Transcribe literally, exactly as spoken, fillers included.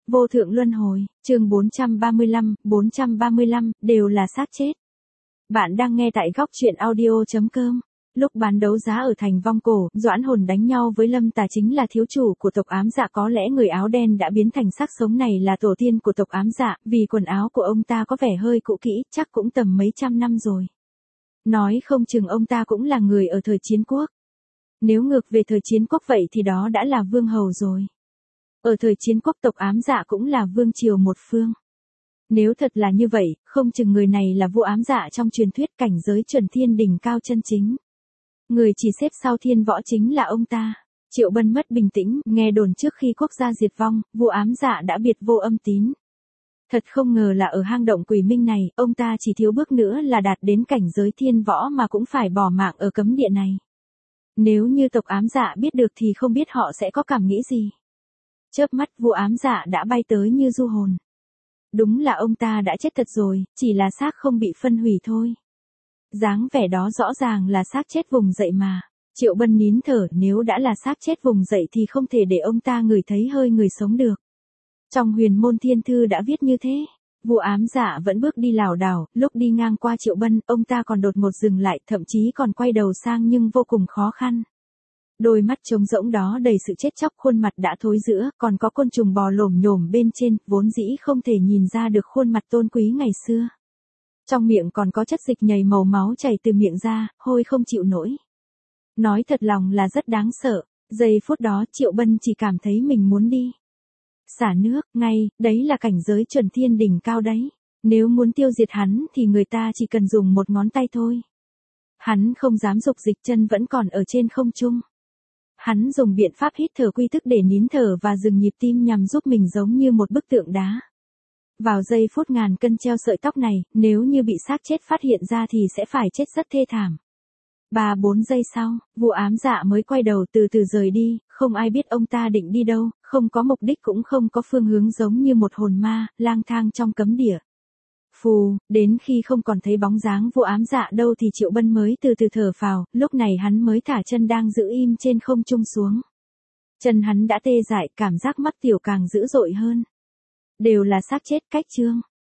Vô thượng luân hồi, chương bốn trăm ba mươi lăm, bốn trăm ba mươi lăm, đều là xác chết. Bạn đang nghe tại góc truyện audio chấm com. Lúc bán đấu giá ở thành Vong Cổ, Doãn Hồn đánh nhau với Lâm Tà chính là thiếu chủ của tộc Ám Dạ, có lẽ người áo đen đã biến thành xác sống này là tổ tiên của tộc Ám Dạ, vì quần áo của ông ta có vẻ hơi cũ kỹ, chắc cũng tầm mấy trăm năm rồi. Nói không chừng ông ta cũng là người ở thời chiến quốc. Nếu ngược về thời chiến quốc vậy thì đó đã là vương hầu rồi. Ở thời chiến quốc tộc Ám Dạ cũng là vương triều một phương. Nếu thật là như vậy, không chừng người này là vua Ám Dạ trong truyền thuyết cảnh giới chuẩn thiên đỉnh cao chân chính. Người chỉ xếp sau thiên võ chính là ông ta. Triệu Bân mất bình tĩnh, nghe đồn trước khi quốc gia diệt vong, vua Ám Dạ đã biệt vô âm tín. Thật không ngờ là ở hang động quỷ minh này, ông ta chỉ thiếu bước nữa là đạt đến cảnh giới thiên võ mà cũng phải bỏ mạng ở cấm địa này. Nếu như tộc Ám Dạ biết được thì không biết họ sẽ có cảm nghĩ gì. Chớp mắt vua Ám Dạ đã bay tới như du hồn. Đúng là ông ta đã chết thật rồi, chỉ là xác không bị phân hủy thôi. Dáng vẻ đó rõ ràng là xác chết vùng dậy mà. Triệu Bân nín thở, nếu đã là xác chết vùng dậy thì không thể để ông ta ngửi thấy hơi người sống được. Trong Huyền Môn Thiên Thư đã viết như thế. Vua Ám Dạ vẫn bước đi lảo đảo, lúc đi ngang qua Triệu Bân, ông ta còn đột ngột dừng lại, thậm chí còn quay đầu sang nhưng vô cùng khó khăn. Đôi mắt trống rỗng đó đầy sự chết chóc, khuôn mặt đã thối rữa, còn có côn trùng bò lổm nhổm bên trên, vốn dĩ không thể nhìn ra được khuôn mặt tôn quý ngày xưa. Trong miệng còn có chất dịch nhầy màu máu chảy từ miệng ra, hôi không chịu nổi. Nói thật lòng là rất đáng sợ, giây phút đó Triệu Bân chỉ cảm thấy mình muốn đi. Xả nước, ngay, đấy là cảnh giới chuẩn thiên đỉnh cao đấy. Nếu muốn tiêu diệt hắn thì người ta chỉ cần dùng một ngón tay thôi. Hắn không dám dục dịch, chân vẫn còn ở trên không trung. Hắn dùng biện pháp hít thở quy thức để nín thở và dừng nhịp tim nhằm giúp mình giống như một bức tượng đá. Vào giây phút ngàn cân treo sợi tóc này, nếu như bị xác chết phát hiện ra thì sẽ phải chết rất thê thảm. Ba bốn giây sau, vua Ám Dạ mới quay đầu từ từ rời đi, không ai biết ông ta định đi đâu, không có mục đích cũng không có phương hướng, giống như một hồn ma, lang thang trong cấm địa. Phù, đến khi không còn thấy bóng dáng vua Ám Dạ đâu thì Triệu Bân mới từ từ thở phào, lúc này hắn mới thả chân đang giữ im trên không trung xuống. Chân hắn đã tê dại, cảm giác mắc tiểu càng dữ dội hơn. Đều là xác chết, cách chương.